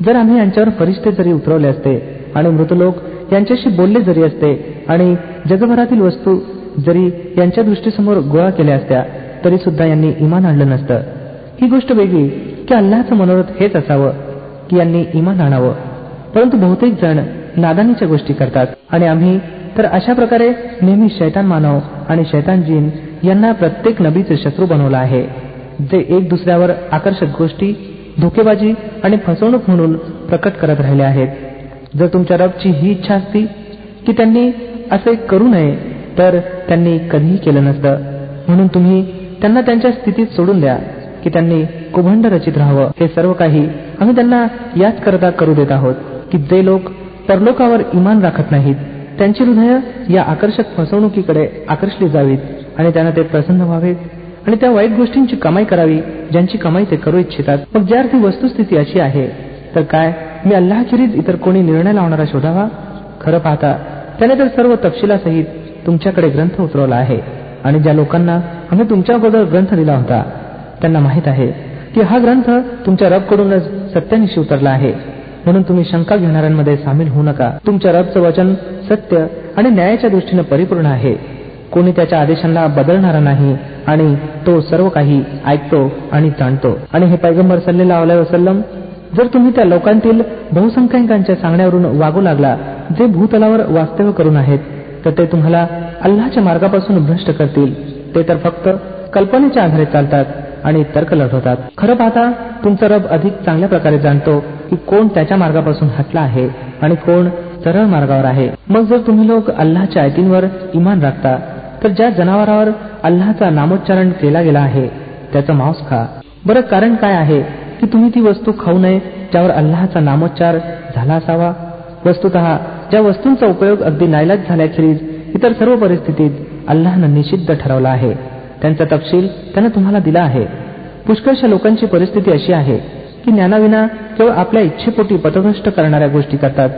जर आम्ही यांच्यावर फरिश्ते जरी उतरवले असते आणि मृतलोक यांच्याशी बोलले जरी असते आणि जगभरातील वस्तू जरी यांच्या दृष्टीसमोर गोळा केल्या असत्या तरी सुद्धा यांनी इमान आणलं नसतं. ही गोष्ट वेगळी की अल्लाहचं मनोरथ हेच असावं की यांनी इमान आणावं, परंतु बहुतेक जण नादानीच्या गोष्टी करतात. आणि आम्ही तर अशा प्रकारे नेहमी शैतान मानव आणि शैतान जिन यांना प्रत्येक नबीचे शत्रू बनवला आहे, जे एक दुसऱ्यावर आकर्षक गोष्टी, धोकेबाजी आणि फसवणूक म्हणून प्रकट करत राहिले आहेत. जर तुमच्या रबची ही इच्छा असती की त्यांनी असे करू नये तर त्यांनी कधीही केलं नसतं. म्हणून तुम्ही त्यांना त्यांच्या स्थितीत सोडून द्या की त्यांनी कुभंड रचित राहावं. हे सर्व काही आम्ही त्यांना याच करता करू देत आहोत की जे लोक परलोकावर इमान राखत नाहीत त्यांची हृदय या आकर्षक फसवणुकीकडे आकर्षली जावीत आणि त्यांना ते प्रसन्न व्हावेत आणि त्या वाईट गोष्टींची कमाई करावी ज्यांची कमाई ते करू इच्छितात. मग ज्या अर्थी वस्तुस्थिती अशी आहे तर काय मी अल्लाहखेरीज इतर कोणी निर्णय लावणारा शोधावा? खरं पाहता त्याने तर सर्व तपशिलासहित तुमच्याकडे ग्रंथ उतरवला आहे आणि ज्या लोकांना आम्ही तुमच्या अगोदर ग्रंथ दिला होता त्यांना माहित आहे की हा ग्रंथ तुमच्या रबकडूनच सत्यानिशी उतरला आहे. म्हणून तुम्ही शंका घेणाऱ्यांमध्ये सामील होऊ नका. तुमच्या रबचं वचन सत्य आणि न्यायाच्या दृष्टीने परिपूर्ण आहे. कोणी त्याच्या आदेशांना बदलणारा नाही आणि तो सर्व काही ऐकतो आणि जाणतो. आणि हे पैगंबर सल्लल्लाहु अलैहि वसल्लम, जर तुम्ही त्या लोकांतील बहुसंख्याकांच्या सांगण्यावरून वागू लागला जे भूतलावर वास्तव्य करून आहेत तर ते तुम्हाला अल्लाहच्या मार्गापासून भ्रष्ट करतील. ते तर फक्त कल्पनेच्या आधारे चालतात आणि तर्क लढवतात. खरं पाहता तुमचा रब अधिक चांगल्या प्रकारे जाणतो की कोण त्याच्या मार्गापासून हटला आहे आणि कोण सरळ मार्गावर आहे. मग जर तुम्ही लोक अल्लाहच्या आयतींवर इमान राखता तर ज्या जनावरावर अल्लाहचा नामोच्चारण केला गेला आहे त्याचं मांस खा. बरं, कारण काय आहे की तुम्ही ती वस्तू खाऊ नये ज्यावर अल्लाहचा नामोच्चार झाला असावा? वस्तुतः ज्या वस्तूंचा उपयोग अगदी नाईलाज झाल्याखेरीज इतर सर्व परिस्थितीत अल्लाहनं निषिद्ध ठरवला आहे त्यांचा तपशील त्यानं तुम्हाला दिला आहे. पुष्कळशा लोकांची परिस्थिती अशी आहे की ज्ञानाविना केवळ आपल्या इच्छेपोटी पथभ्रष्ट करणाऱ्या गोष्टी करतात.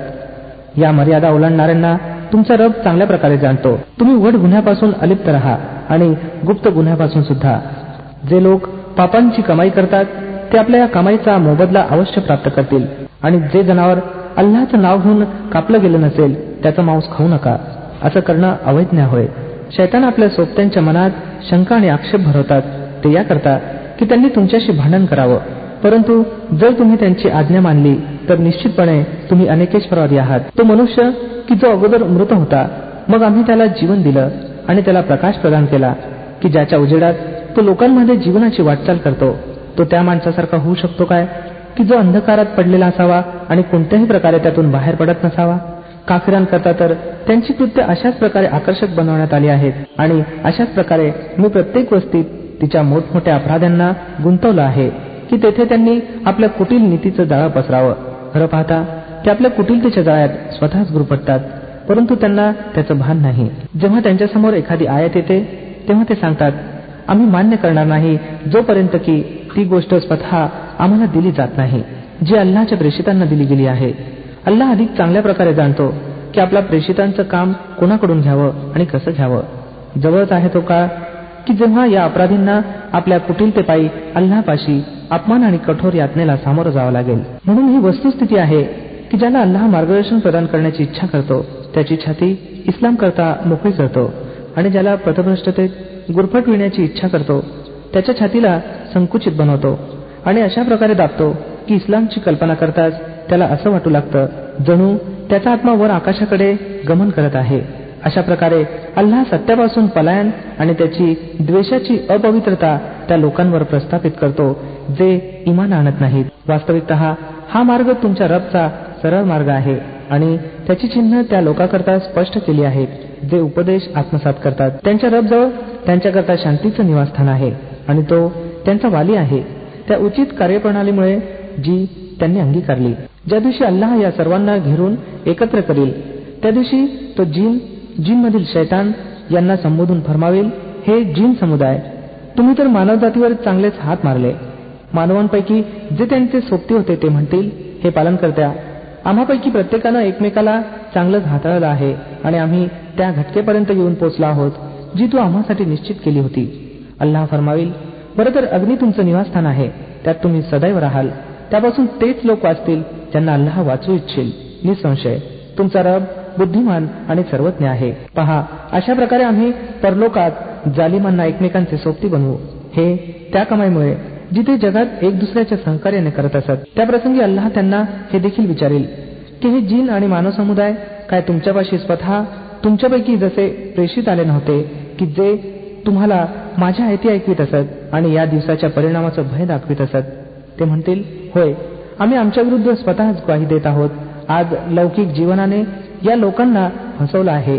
या मर्यादा ओलांडणाऱ्यांना तुमचा रब चांगल्या प्रकारे जाणतो. तुम्ही उघड गुन्ह्यापासून अलिप्त राहा आणि गुप्त गुन्ह्यापासून सुद्धा. जे लोक पापांची कमाई करतात ते आपल्या या कमाईचा मोबदला अवश्य प्राप्त करतील. आणि जे जनावर अल्लाहचं नाव घेऊन कापलं गेलं नसेल त्याचं मांस खाऊ नका. असं करणं अवैज्ञ होय. शैतान आपल्या सोबत्यांच्या मनात शंका आणि आक्षेप भरवतात ते याकरता की त्यांनी तुमच्याशी भांडण करावं. परंतु जर तुम्ही त्यांची आज्ञा मानली तर निश्चितपणे तुम्ही अनेकेश्वरवादी आहात. तो मनुष्य की जो अगोदर मृत होता मग आम्ही त्याला जीवन दिलं आणि त्याला प्रकाश प्रदान केला की ज्याच्या उजेडात तो लोकांमध्ये जीवनाची वाटचाल करतो. तो त्या माणसासारखा होऊ शकतो काय की जो अंधकारात पडलेला असावा आणि कोणत्याही प्रकारे त्यातून बाहेर पडत नसावा? काफिरांकरता तर त्यांची कृत्य अशाच प्रकारे आकर्षक बनवण्यात आली आहेत आणि अशाच प्रकारे मी प्रत्येक वस्तीत तिच्या मोठमोठ्या अपराध्यांना गुंतवलं आहे की तेथे त्यांनी आपल्या कुटील नीतीचं जाळं पसरावं. खरं पाहता ते आपल्या कुटिलतेच्या जाळ्यात स्वतःच गुरफटतात, परंतु त्यांना त्याचं भान नाही. जेव्हा त्यांच्यासमोर एखादी आयत येते तेव्हा ते सांगतात आम्ही मान्य करणार नाही जोपर्यंत की ती गोष्ट स्वतः आम्हाला दिली जात नाही जी अल्लाहच्या प्रेषितांना दिली गेली आहे. अल्लाह अधिक चांगल्या प्रकारे जाणतो की आपल्या प्रेषितांचं काम कोणाकडून घ्यावं आणि कसं घ्यावं. जवळच आहे तो काळ की जेव्हा या अपराधींना आपल्या कुटिलतेपायी अल्लाहपाशी अपमान आणि कठोर यातनेला सामोरं जावं लागेल. म्हणून ही वस्तुस्थिती आहे की ज्याला अल्लाह मार्गदर्शन प्रदान करण्याची इच्छा करतो त्याची छाती इस्लाम करता मोकळी करतो आणि ज्याला पथभ्रष्टतेत गुरफटविण्याची इच्छा करतो त्याच्या छातीला संकुचित बनवतो आणि अशा प्रकारे दाबतो की इस्लामची कल्पना करताच त्याला असं वाटू लागतं जणू त्याचा आत्मा वर आकाशाकडे गमन करत आहे. अशा प्रकारे अल्लाह सत्यापासून पलायन आणि त्याची द्वेषाची अपवित्रता त्या लोकांवर प्रस्थापित करतो जे इमान आणत नाहीत. वास्तविकतः हा मार्ग तुमच्या रबचा सरळ मार्ग आहे आणि त्याची चिन्ह त्या लोकांकरता स्पष्ट केली आहेत जे उपदेश आत्मसात करतात. त्यांच्या रबजवळ त्यांच्याकरता शांतीचं निवासस्थान आहे आणि तो त्यांचा वाली आहे त्या उचित कार्यप्रणालीमुळे जी त्यांनी अंगीकारली. ज्या दिवशी अल्लाह या सर्वांना घेरून एकत्र करील त्या दिवशी तो जिनमधील शैतान यांना संबोधून फरमावेल, हे जिन समुदाय, तुम्ही तर मानवजातीवर चांगलेच हात मारले. मानवांपैकी जे त्यांचे सोबती होते ते म्हणतील, हे पालनकर्त्या, आम्हापैकी प्रत्येकानं एकमेकाला चांगलंच हाताळलं आहे आणि आम्ही त्या घटकेपर्यंत येऊन पोचलो आहोत जी तू आम्हासाठी निश्चित केली होती. अल्लाह फरमावेल, बरं तर अग्नी तुमचं निवासस्थान आहे, त्यात तुम्ही सदैव राहाल त्यापासून तेच लोक वाचतील ज्यांना अल्लाह वाचू इच्छिल. निसंशय तुमचा रब बुद्धिमान आणि सर्वज्ञ आहे. पहा, अशा प्रकारे आम्ही परलोकात जालिमांना एकमेकांचे सोबती बनवू. हे त्या कमाईमुळे जिथे जगात एक दुसऱ्याच्या सहकार्याने करत असत. त्या प्रसंगी अल्लाह त्यांना हे देखील विचारेल की हे जिन आणि मानव समुदाय काय तुमच्यापाशी स्वतः तुमच्यापैकी जसे प्रेषित आले नव्हते की जे तुम्हाला माझ्या आयती ऐकवित असत आणि या दिवसाच्या परिणामाचं भय दाखवित असत. ते म्हणतील, होय, आम्ही आमच्या विरुद्ध स्वतःच ग्वाही देत आहोत. आज लौकिक जीवनाने या लोकांना फसवलं आहे,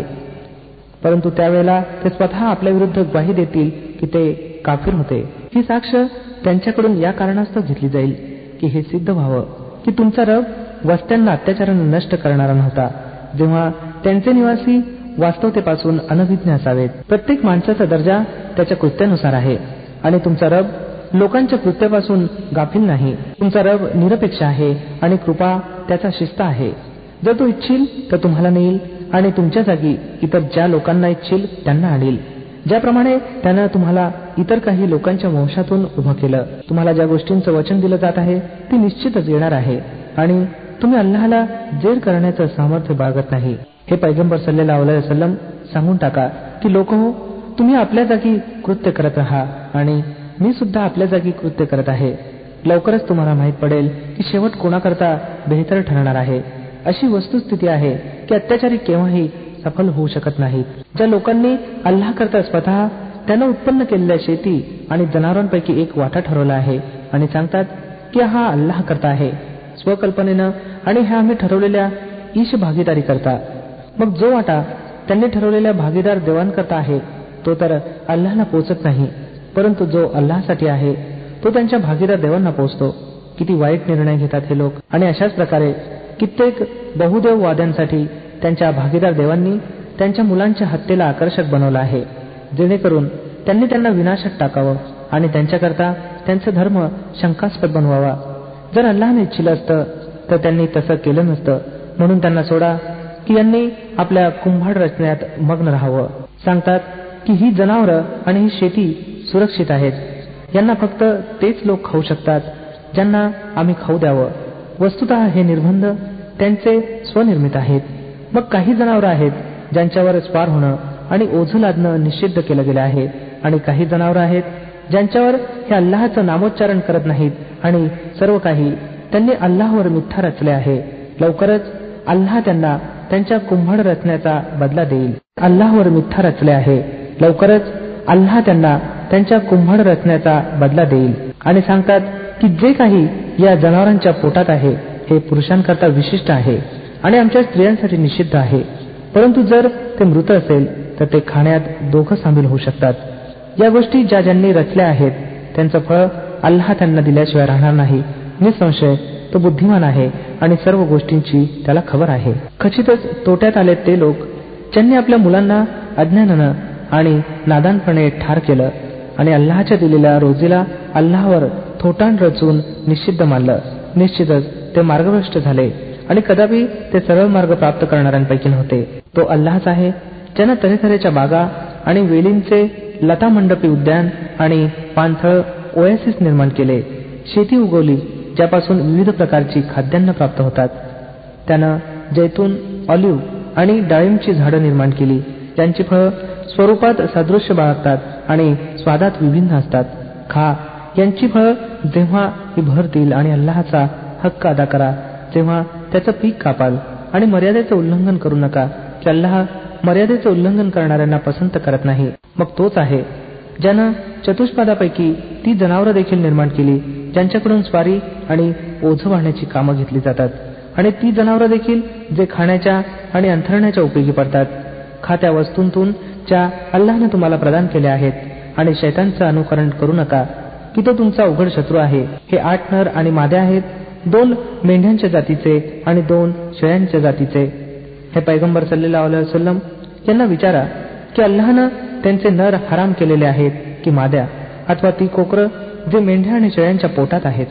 परंतु त्यावेळेला ते स्वतः आपल्या विरुद्ध ग्वाही देतील की ते काफिर होते. ही साक्ष त्यांच्याकडून या कारणास्तव घेतली जाईल की हे सिद्ध व्हावं की तुमचा रब वस्त्यांना अत्याचाराने नष्ट करणारा नव्हता, जेव्हा त्यांचे निवासी वास्तवतेपासून अनभिज्ञ असावेत. प्रत्येक माणसाचा दर्जा त्याच्या कृत्यानुसार आहे आणि तुमचा रब लोकांच्या कृत्यापासून गाफील नाही. तुमचा रब निरपेक्ष आहे आणि कृपा त्याचा शिस्त आहे. जर तो इच्छील तर तुम्हाला नेईल आणि तुमच्या जागी इतर ज्या लोकांना इच्छील त्यांना आणील, ज्याप्रमाणे त्यानं तुम्हाला इतर काही लोकांच्या वंशातून उभं केलं. तुम्हाला ज्या गोष्टींचं वचन दिलं जात आहे ती निश्चितच येणार आहे आणि तुम्ही अल्लाहला जेर करण्याचं सामर्थ्य बाळगत नाही. हे पैगंबर सल्लल्लाहु अलैहि वसल्लम सांगून टाका की लोक हो, तुम्ही आपल्या जागी कृत्य करत राहा आणि मी सुद्धा आपल्या जागी कृत्य करत आहे. लवकरच तुम्हाला माहीत पडेल की शेवट कोणाकरता बेहतर ठरणार आहे. अशी वस्तुस्थिती आहे की अत्याचारी केव्हाही सफल होऊ शकत नाहीत. ज्या लोकांनी अल्लाह करता स्वतः त्यानं उत्पन्न केलेल्या शेती आणि जनावरांपैकी एक वाटा ठरवला आहे आणि सांगतात की हा अल्लाह करता आहे स्वकल्पनेनं आणि ह्या आम्ही ठरवलेल्या ईश भागीदारी करता. मग जो वाटा त्यांनी ठरवलेल्या भागीदार देवांकरता आहे तो तर अल्लाहला पोचत नाही, परंतु जो अल्लाहसाठी आहे तो त्यांच्या भागीदार देवांना पोचतो. किती वाईट निर्णय घेतात हे लोक. आणि अशाच प्रकारे कित्येक बहुदेववाद्यांसाठी त्यांच्या भागीदार देवांनी त्यांच्या मुलांच्या हत्येला आकर्षक बनवलं आहे, जेणेकरून त्यांनी त्यांना विनाशात टाकावं आणि त्यांच्याकरता त्यांचा धर्म शंकास्पद बनवावा. जर अल्लाहने इच्छिलं असतं तर त्यांनी तसं केलं नसतं. म्हणून त्यांना सोडा की यांनी आपल्या कुंभाड रचण्यात मग्न राहावं. सांगतात की ही जनावरं आणि ही शेती सुरक्षित आहेत. यांना फक्त तेच लोक खाऊ शकतात ज्यांना आम्ही खाऊ द्यावं. वस्तुतः हे निर्बंध त्यांचे स्वनिर्मित आहेत. मग काही जनावरं आहेत ज्यांच्यावर स्वार होणं आणि ओझं लादणं निषिद्ध केलं गेलं आहे आणि काही जनावरं आहेत ज्यांच्यावर हे अल्लाहचं नामोच्चारण करत नाहीत आणि सर्व काही त्यांनी अल्लाहवर मिथ्या रचले आहे. लवकरच अल्लाह त्यांना त्यांच्या कुंभाड रचण्याचा बदला देईल. अल्लाहवर मिथ्या रचले आहे. लवकरच अल्लाह त्यांना त्यांच्या कुंभाड रचण्याचा बदला देईल. आणि सांगतात की जे काही या जनावरांच्या पोटात आहे हे पुरुषांकरता विशिष्ट आहे आणि आमच्या स्त्रियांसाठी निषिद्ध आहे, परंतु जर ते मृत असेल तर ते खाण्यात दोघं सामील होऊ शकतात. या गोष्टी ज्या ज्यांनी रचल्या आहेत त्यांचं फळ अल्लाह त्यांना दिल्याशिवाय राहणार नाही. निसंशय तो बुद्धिमान आहे आणि सर्व गोष्टींची त्याला खबर आहे. खचितच तोट्यात आले ते लोक ज्यांनी आपल्या मुलांना अज्ञानानं आणि नादानपणे ठार केलं आणि अल्लाहच्या दिलेल्या रोजीला अल्लाहवर थोटांड रचून निषिद्ध मानलं. निश्चितच ते मार्गभ्रष्ट झाले आणि कदापि ते सरळ मार्ग प्राप्त करणाऱ्यांपैकी नव्हते. तो अल्लाहच आहे ज्यानं तऱ्हेतऱ्हेच्या बागा आणि वेलींचे लतामंडपी उद्यान आणि पाणथळ ओएसिस निर्माण केले, शेती उगवली ज्यापासून विविध प्रकारची खाद्यान्न प्राप्त होतात. त्यानं जैतून, ऑलिव्ह आणि डाळिंबची झाडं निर्माण केली ज्यांची फळं स्वरूपात सदृश्य बाळगतात आणि स्वादात विभिन्न असतात. खा यांची फळं जेव्हा ही भरतील आणि अल्लाहचा हक्क अदा करा जेव्हा त्याचं पीक कापाल आणि मर्यादेचं उल्लंघन करू नका की अल्लाह मर्यादेचं उल्लंघन करणाऱ्यांना पसंत करत नाही. मग तोच आहे ज्यानं चतुष्पादापैकी ती जनावरं देखील निर्माण केली ज्यांच्याकडून स्वारी आणि ओझं वाहण्याची कामं घेतली जातात आणि ती जनावरं देखील जे खाण्याच्या आणि अंथरण्याच्या उपयोगी पडतात. खा त्या वस्तूंतून ज्या अल्लाहने तुम्हाला प्रदान केल्या आहेत आणि शैतानचं अनुकरण करू नका की तो तुमचा उघड शत्रू आहे. हे 8 नर आणि माद्या आहेत, 2 मेंढ्यांच्या जातीचे आणि 2 शेळ्यांच्या जातीचे. हे पैगंबर सल्लल्लाहु अलैहि वसल्लम यांना विचारा की अल्लाहनं त्यांचे नर हराम केलेले आहेत की माद्या अथवा ती कोकरं जे मेंढ्या आणि शेळ्यांच्या पोटात आहेत.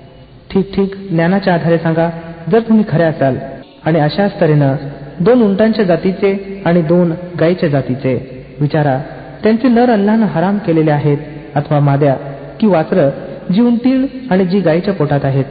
ठीक ठीक ज्ञानाच्या आधारे सांगा जर तुम्ही खरे असाल. आणि अशाच तऱ्हेनं 2 उंटांच्या जातीचे आणि 2 गायीच्या जातीचे. विचारा त्यांचे नर अल्लाहनं हराम केलेले आहेत अथवा माद्या की वासरं जी उंटीण आणि जी गायीच्या पोटात आहेत.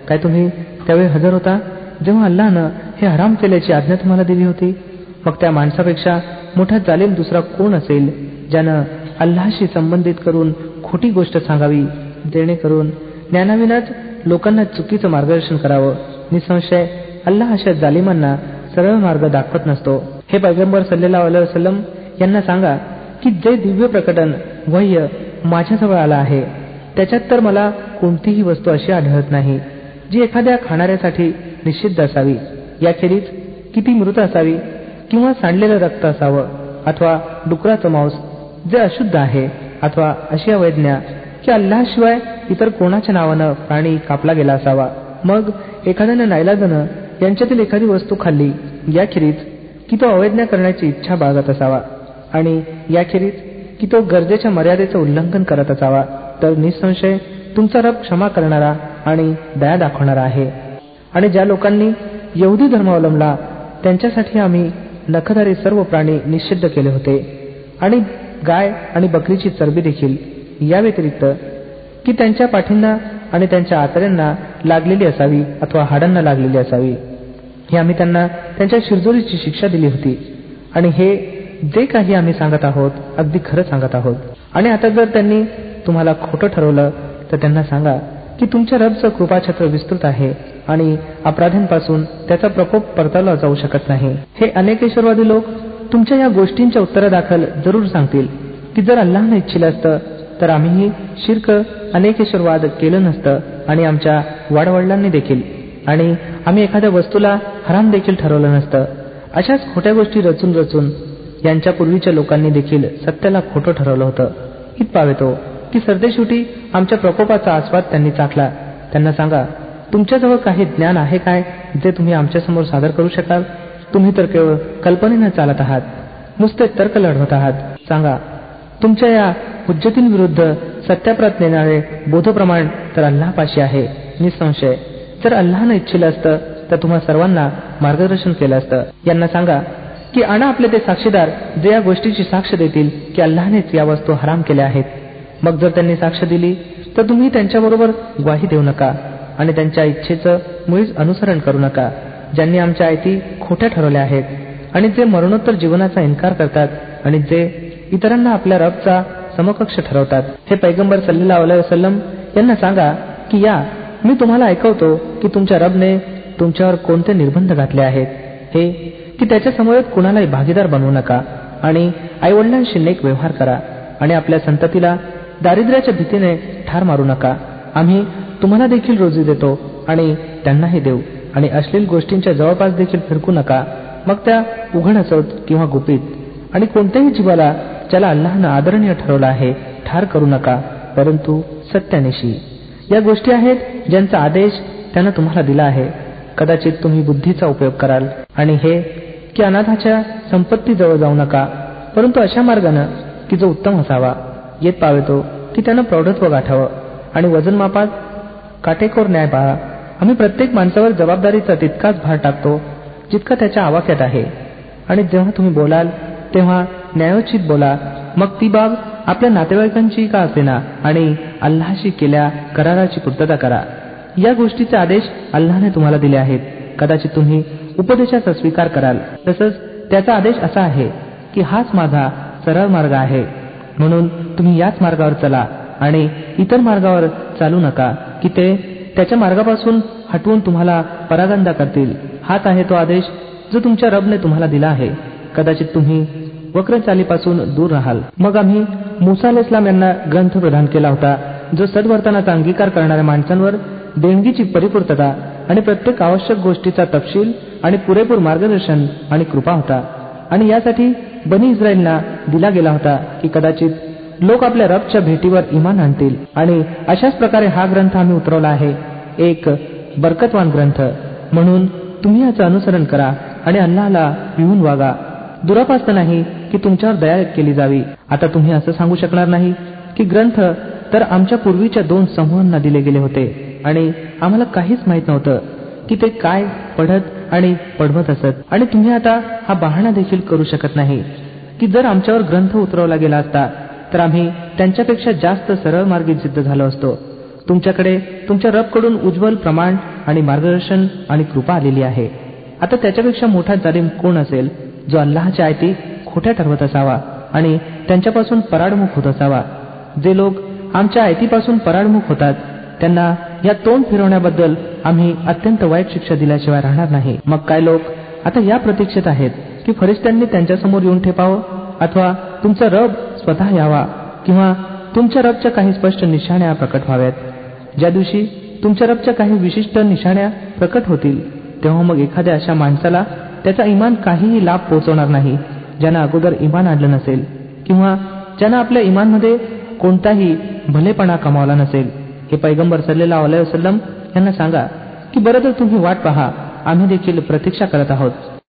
काय तुम्ही त्यावेळी हजर होता जेव्हा अल्लाहनं हे हराम केल्याची आज्ञा तुम्हाला दिली होती? मग त्या माणसापेक्षा मोठा जालिम दुसरा कोण असेल ज्यानं अल्लाहशी संबंधित करून खोटी गोष्ट सांगावी, जेणेकरून ज्ञानाविनाच लोकांना चुकीचं मार्गदर्शन करावं? निसंशय अल्लाह अशा जालिमांना सरळ मार्ग दाखवत नसतो. हे पैगंबर सल्लल्लाहु अलैहि वसल्लम यांना सांगा की जे दिव्य प्रकटन वह्य माझ्याजवळ आला आहे त्याच्यात तर मला कोणतीही वस्तू अशी आढळत नाही जी एखाद्या खाणाऱ्यासाठी निषिद्ध असावी, याखेरीज किती मृत असावी किंवा सांडलेलं रक्त असावं अथवा डुकराचं मांस जे अशुद्ध आहे, अथवा अशी अवैज्ञा की अल्लाहशिवाय इतर कोणाच्या नावानं प्राणी कापला गेला असावा. मग एखाद्यानं नाईलाजानं यांच्यातील एखादी वस्तू खाल्ली, याखेरीज की तो अवैज्ञा करण्याची इच्छा बाळगत असावा आणि याखेरीज की तो गरजेच्या मर्यादेचं उल्लंघन करत असावा, तर निसंशय तुमचा रब क्षमा करणारा आणि दया दाखवणारा आहे. आणि ज्या लोकांनी यहुदी धर्म अवलंबला त्यांच्यासाठी आम्ही नखधारी सर्व प्राणी निषिद्ध केले होते आणि गाय आणि बकरीची चरबी देखील, या व्यतिरिक्त की त्यांच्या पाठींना आणि त्यांच्या आतड्यांना लागलेली असावी अथवा हाडांना लागलेली असावी. हे आम्ही त्यांना त्यांच्या शिरजोरीची शिक्षा दिली होती. आणि हे जे काही आम्ही सांगत आहोत अगदी खरं सांगत आहोत. आणि आता जर त्यांनी तुम्हाला खोटं ठरवलं तर त्यांना सांगा की तुमच्या रबचं कृपाछत्र विस्तृत आहे आणि अपराध्यांपासून त्याचा प्रकोप परतावला जाऊ शकत नाही. हे अनेकेश्वरवादी लोक तुमच्या या गोष्टींच्या उत्तरादाखल जरूर सांगतील की जर अल्लाहने इच्छिलं असतं तर आम्हीही शिर्क अनेकेश्वरवाद केलं नसतं आणि आमच्या वाडवडिलांनी देखील, आणि आम्ही एखाद्या वस्तूला हराम देखील ठरवलं नसतं. अशाच खोट्या गोष्टी रचून रचून यांच्या पूर्वीच्या लोकांनी देखील सत्याला खोटं ठरवलं होतं. ईद पावेतो की सरतेशेवटी आमच्या प्रकोपाचा आस्वाद त्यांनी चाखला. त्यांना सांगा, तुमच्याजवळ काही ज्ञान आहे काय जे तुम्ही आमच्यासमोर सादर करू शकाल? तुम्ही तर केवळ कल्पनेनं चालत आहात, नुसते तर्क लढवत आहात. सांगा, तुमच्या या हुज्जतींविरुद्ध सत्याप्रत नेणारे बोधप्रमाण तर अल्लाहपाशी आहे. निसंशय जर अल्लाहनं इच्छिलं असतं तर तुम्हा सर्वांना मार्गदर्शन केलं असतं. यांना सांगा की आणा आपले ते साक्षीदार जे या गोष्टीची साक्ष देतील की अल्लाहनेच या वस्तू हराम केल्या आहेत. मग जर त्यांनी साक्ष दिली तर तुम्ही त्यांच्याबरोबर ग्वाही देऊ नका आणि त्यांच्या इच्छेचं मुळीच अनुसरण करू नका, ज्यांनी आमच्या आयती खोट्या ठरवल्या आहेत आणि जे मरणोत्तर जीवनाचा इन्कार करतात आणि जे इतरांना आपल्या रबचा समकक्ष ठरवतात. हे पैगंबर सल्लल्लाहु अलैहि वसल्लम यांना सांगा की या मी तुम्हाला ऐकवतो की तुमच्या रबने तुमच्यावर कोणते निर्बंध घातले आहेत, हे की त्याच्या समवेत कुणालाही भागीदार बनवू नका आणि आईवडिलांशी नेक व्यवहार करा आणि आपल्या संततीला दारिद्र्याच्या भीतीने ठार मारू नका. आम्ही तुम्हाला देखील रोजी देतो आणि त्यांनाही देऊ आणि अश्लील गोष्टींच्या जवळपास देखील फिरकू नका, मग त्या उघड असोत किंवा गुपित. आणि कोणत्याही जीवाला ज्याला अल्लाहनं आदरणीय ठरवलं आहे ठार करू नका, परंतु सत्यानिशी. या गोष्टी आहेत ज्यांचा आदेश त्यानं तुम्हाला दिला आहे. कदाचित तुम्ही बुद्धीचा उपयोग कराल. आणि हे की अनाथाच्या संपत्तीजवळ जाऊ नका, परंतु अशा मार्गानं की जो उत्तम असावा. येत पावेतो की त्यानं प्रौढत्व गाठावं आणि वजनमापात काटेकोर न्याय पाळा. आम्ही प्रत्येक माणसावर जबाबदारीचा तितकाच भार टाकतो जितका त्याच्या आवाक्यात आहे. आणि जेव्हा तुम्ही बोलाल तेव्हा न्यायोचित बोला, मग ती बाब आपल्या नातेवाईकांची का असेना, आणि अल्लाहशी केल्या कराराची पूर्तता करा. या गोष्टीचे आदेश अल्लाहने तुम्हाला दिले आहेत. कदाचित तुम्ही उपदेशाचा स्वीकार कराल. तसंच त्याचा आदेश असा आहे की हाच माझा सरळ मार्ग आहे, म्हणून तुम्ही याच मार्गावर चला आणि इतर मार्गावर चालू नका की ते त्याच्या मार्गापासून हटवून तुम्हाला परागंदा करतील. हाच आहे तो आदेश जो तुमच्या रबने तुम्हाला दिला आहे. कदाचित तुम्ही वक्रचालीपासून दूर राहाल. मग आम्ही मुसा अलैहिस्सलाम यांना ग्रंथ प्रदान केला होता जो सद्वर्तनाचा अंगीकार करणाऱ्या माणसांवर देणगीची परिपूर्तता आणि प्रत्येक आवश्यक गोष्टीचा तपशील आणि पुरेपूर मार्गदर्शन आणि कृपा होता. आणि यासाठी बनी इस्रायलना दिला गेला होता की कदाचित लोक आपल्या रबच्या भेटीवर इमान आणतील. आणि अशाच प्रकारे हा ग्रंथ आम्ही उतरवला आहे, एक बरकतवान ग्रंथ. म्हणून तुम्ही याचं अनुसरण करा आणि अल्लाहला भिवून वागा. दुरापास्त नाही की तुमच्यावर दया केली जावी. आता तुम्ही असं सांगू शकणार नाही की ग्रंथ तर आमच्या पूर्वीच्या 2 समूहांना दिले गेले होते आणि आम्हाला काहीच माहीत नव्हतं की ते काय पढत आणि पढवत असत. आणि तुम्ही आता हा बहाणा देखील करू शकत नाही की जर आमच्यावर ग्रंथ उतरवला गेला असता तर आम्ही त्यांच्यापेक्षा जास्त सरळ मार्गी सिद्ध झालो असतो. तुमच्याकडे तुमच्या रबकडून उज्ज्वल प्रमाण आणि मार्गदर्शन आणि कृपा आलेली आहे. आता त्याच्यापेक्षा मोठा जालिम कोण असेल, जो अल्लाहच्या आयती खोट्या ठरवत असावा आणि त्यांच्यापासून पराडमुख होत असावा. जे लोक आमच्या आयतीपासून पराडमुख होतात त्यांना या तोंड फिरवण्याबद्दल आम्ही अत्यंत वाईट शिक्षा दिल्याशिवाय राहणार नाही. मग काय लोक आता या प्रतीक्षेत आहेत की फरिश्त्यांनी त्यांच्यासमोर येऊन ठेपावं, अथवा तुमचा रब स्वतः यावा, किंवा तुमच्या रबच्या काही स्पष्ट निशाण्या प्रकट व्हाव्यात. ज्या दिवशी तुमच्या रबच्या काही विशिष्ट निशाण्या प्रकट होतील तेव्हा मग एखाद्या अशा माणसाला त्याचा इमान काहीही लाभ पोहोचवणार नाही ज्यानं अगोदर इमान आणलं नसेल, किंवा ज्यानं आपल्या इमानमध्ये कोणताही भलेपणा कमावला नसेल. हे पैगंबर सल्लल्लाहु अलैहि वसल्लम यांना सांगा की बरं तर तुम्ही वाट पहा, आम्ही देखील प्रतीक्षा करत आहोत.